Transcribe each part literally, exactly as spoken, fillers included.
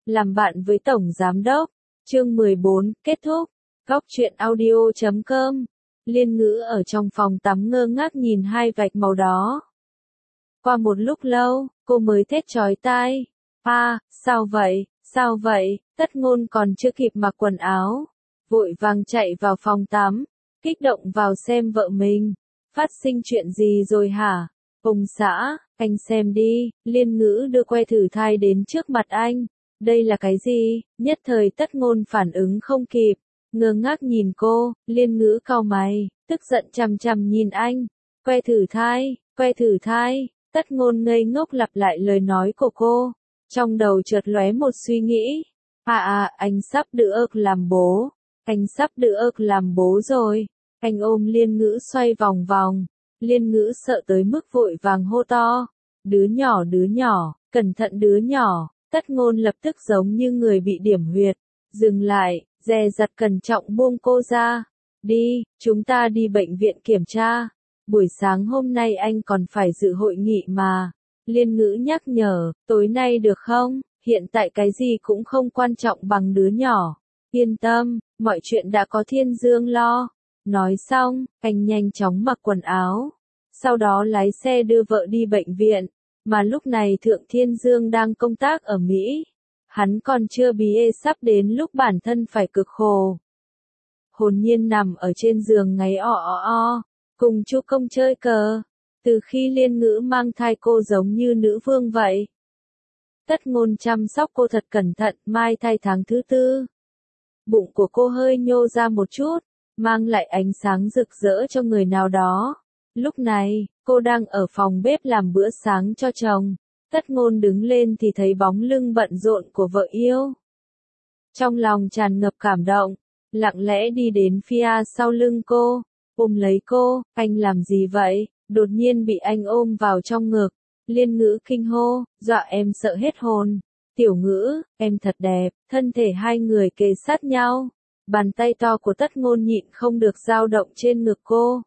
làm bạn với Tổng Giám Đốc. Chương mười bốn, kết thúc. Góc truyện audio chấm com. Liên Ngữ ở trong phòng tắm ngơ ngác nhìn hai vạch màu đó. Qua một lúc lâu, cô mới thét chói tai. À, sao vậy, sao vậy, Tất Ngôn còn chưa kịp mặc quần áo. Vội vàng chạy vào phòng tắm, kích động vào xem vợ mình. Phát sinh chuyện gì rồi hả? Ông xã, anh xem đi. Liên Ngữ đưa que thử thai đến trước mặt anh. Đây là cái gì? Nhất thời Tất Ngôn phản ứng không kịp, ngơ ngác nhìn cô. Liên Ngữ cau mày, tức giận chằm chằm nhìn anh. Que thử thai, que thử thai. Tất Ngôn ngây ngốc lặp lại lời nói của cô. Trong đầu chợt lóe một suy nghĩ. À à, anh sắp được làm bố. Anh sắp được làm bố rồi. Anh ôm Liên Ngữ xoay vòng vòng. Liên Ngữ sợ tới mức vội vàng hô to. Đứa nhỏ đứa nhỏ, cẩn thận đứa nhỏ. Tất Ngôn lập tức giống như người bị điểm huyệt. Dừng lại, dè dặt cẩn trọng buông cô ra. Đi, chúng ta đi bệnh viện kiểm tra. Buổi sáng hôm nay anh còn phải dự hội nghị mà. Liên Ngữ nhắc nhở, tối nay được không? Hiện tại cái gì cũng không quan trọng bằng đứa nhỏ. Yên tâm, mọi chuyện đã có Thiên Dương lo. Nói xong, anh nhanh chóng mặc quần áo. Sau đó lái xe đưa vợ đi bệnh viện. Mà lúc này Thượng Thiên Dương đang công tác ở Mỹ. Hắn còn chưa bí ê sắp đến lúc bản thân phải cực khổ. Hồn nhiên nằm ở trên giường ngáy o o o, cùng chú công chơi cờ. Từ khi Liên Ngữ mang thai cô giống như nữ vương vậy. Tất Ngôn chăm sóc cô thật cẩn thận, mai thai tháng thứ tư. Bụng của cô hơi nhô ra một chút, mang lại ánh sáng rực rỡ cho người nào đó. Lúc này, cô đang ở phòng bếp làm bữa sáng cho chồng. Tất Ngôn đứng lên thì thấy bóng lưng bận rộn của vợ yêu. Trong lòng tràn ngập cảm động, lặng lẽ đi đến phía sau lưng cô, ôm lấy cô. Anh làm gì vậy? Đột nhiên bị anh ôm vào trong ngực. Liên Ngữ kinh hô, dọa em sợ hết hồn. Tiểu Ngữ, em thật đẹp. Thân thể hai người kề sát nhau. Bàn tay to của Tất Ngôn nhịn không được dao động trên ngực cô.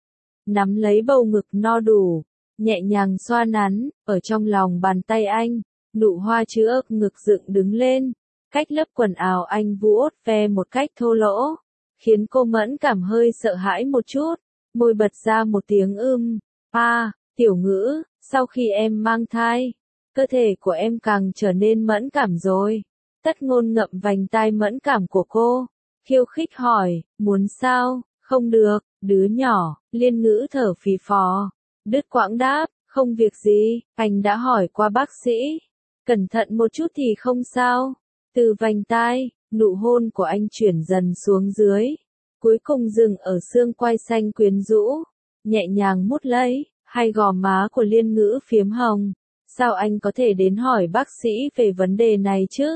Nắm lấy bầu ngực no đủ, nhẹ nhàng xoa nắn, ở trong lòng bàn tay anh, nụ hoa chứa ngực dựng đứng lên, cách lớp quần áo anh vuốt ve một cách thô lỗ, khiến cô mẫn cảm hơi sợ hãi một chút, môi bật ra một tiếng ưm. À, Tiểu Ngữ, sau khi em mang thai, cơ thể của em càng trở nên mẫn cảm rồi. Tất Ngôn ngậm vành tai mẫn cảm của cô, khiêu khích hỏi, muốn sao? Không được, đứa nhỏ. Liên Ngữ thở phì phò, đứt quãng đáp, không việc gì, anh đã hỏi qua bác sĩ. Cẩn thận một chút thì không sao. Từ vành tai, nụ hôn của anh chuyển dần xuống dưới, cuối cùng dừng ở xương quai xanh quyến rũ, nhẹ nhàng mút lấy, hai gò má của Liên Ngữ phiếm hồng. Sao anh có thể đến hỏi bác sĩ về vấn đề này chứ?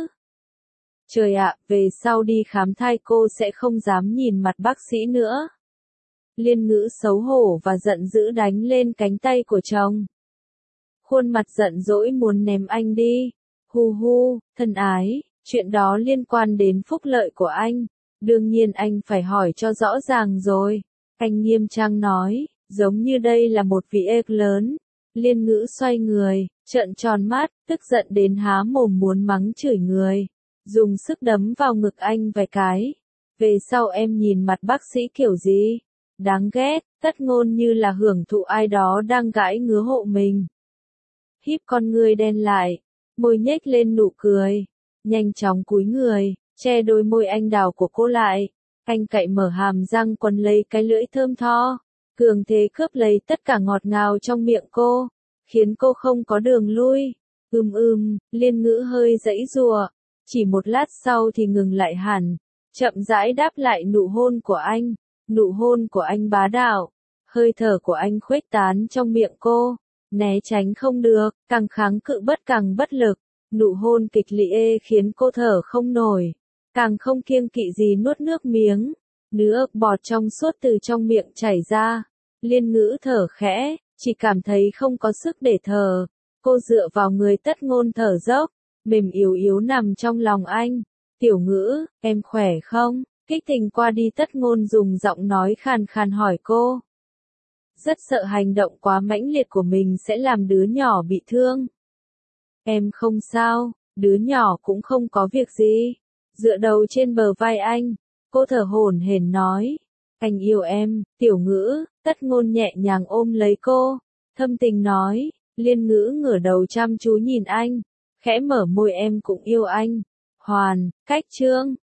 Trời ạ, về sau đi khám thai cô sẽ không dám nhìn mặt bác sĩ nữa. Liên Ngữ xấu hổ và giận dữ đánh lên cánh tay của chồng. Khuôn mặt giận dỗi muốn ném anh đi. Hu hu, thân ái, chuyện đó liên quan đến phúc lợi của anh. Đương nhiên anh phải hỏi cho rõ ràng rồi. Anh nghiêm trang nói, giống như đây là một vị ếch lớn. Liên Ngữ xoay người, trợn tròn mắt, tức giận đến há mồm muốn mắng chửi người. Dùng sức đấm vào ngực anh vài cái. Về sau em nhìn mặt bác sĩ kiểu gì? Đáng ghét. Tất Ngôn như là hưởng thụ ai đó đang gãi ngứa hộ mình. Híp con ngươi đen lại, môi nhếch lên nụ cười, nhanh chóng cúi người, che đôi môi anh đào của cô lại. Anh cạy mở hàm răng quấn lấy cái lưỡi thơm tho, cường thế cướp lấy tất cả ngọt ngào trong miệng cô, khiến cô không có đường lui. Ưm ưm, Liên Ngữ hơi giãy giụa, chỉ một lát sau thì ngừng lại hẳn, chậm rãi đáp lại nụ hôn của anh. Nụ hôn của anh bá đạo, hơi thở của anh khuếch tán trong miệng cô, né tránh không được, càng kháng cự bất càng bất lực. Nụ hôn kịch liệt khiến cô thở không nổi, càng không kiêng kỵ gì nuốt nước miếng, nước bọt trong suốt từ trong miệng chảy ra. Liên Ngữ thở khẽ, chỉ cảm thấy không có sức để thở. Cô dựa vào người Tất Ngôn thở dốc, mềm yếu yếu nằm trong lòng anh. Tiểu Ngữ, em khỏe không? Kích tình qua đi Tất Ngôn dùng giọng nói khàn khàn hỏi cô. Rất sợ hành động quá mãnh liệt của mình sẽ làm đứa nhỏ bị thương. Em không sao, Đứa nhỏ cũng không có việc gì. Dựa đầu trên bờ vai anh, cô thở hổn hển nói. Anh yêu em, Tiểu Ngữ, Tất Ngôn nhẹ nhàng ôm lấy cô, thâm tình nói. Liên Ngữ ngửa đầu chăm chú nhìn anh, khẽ mở môi em cũng yêu anh. Hoàn, cách chương.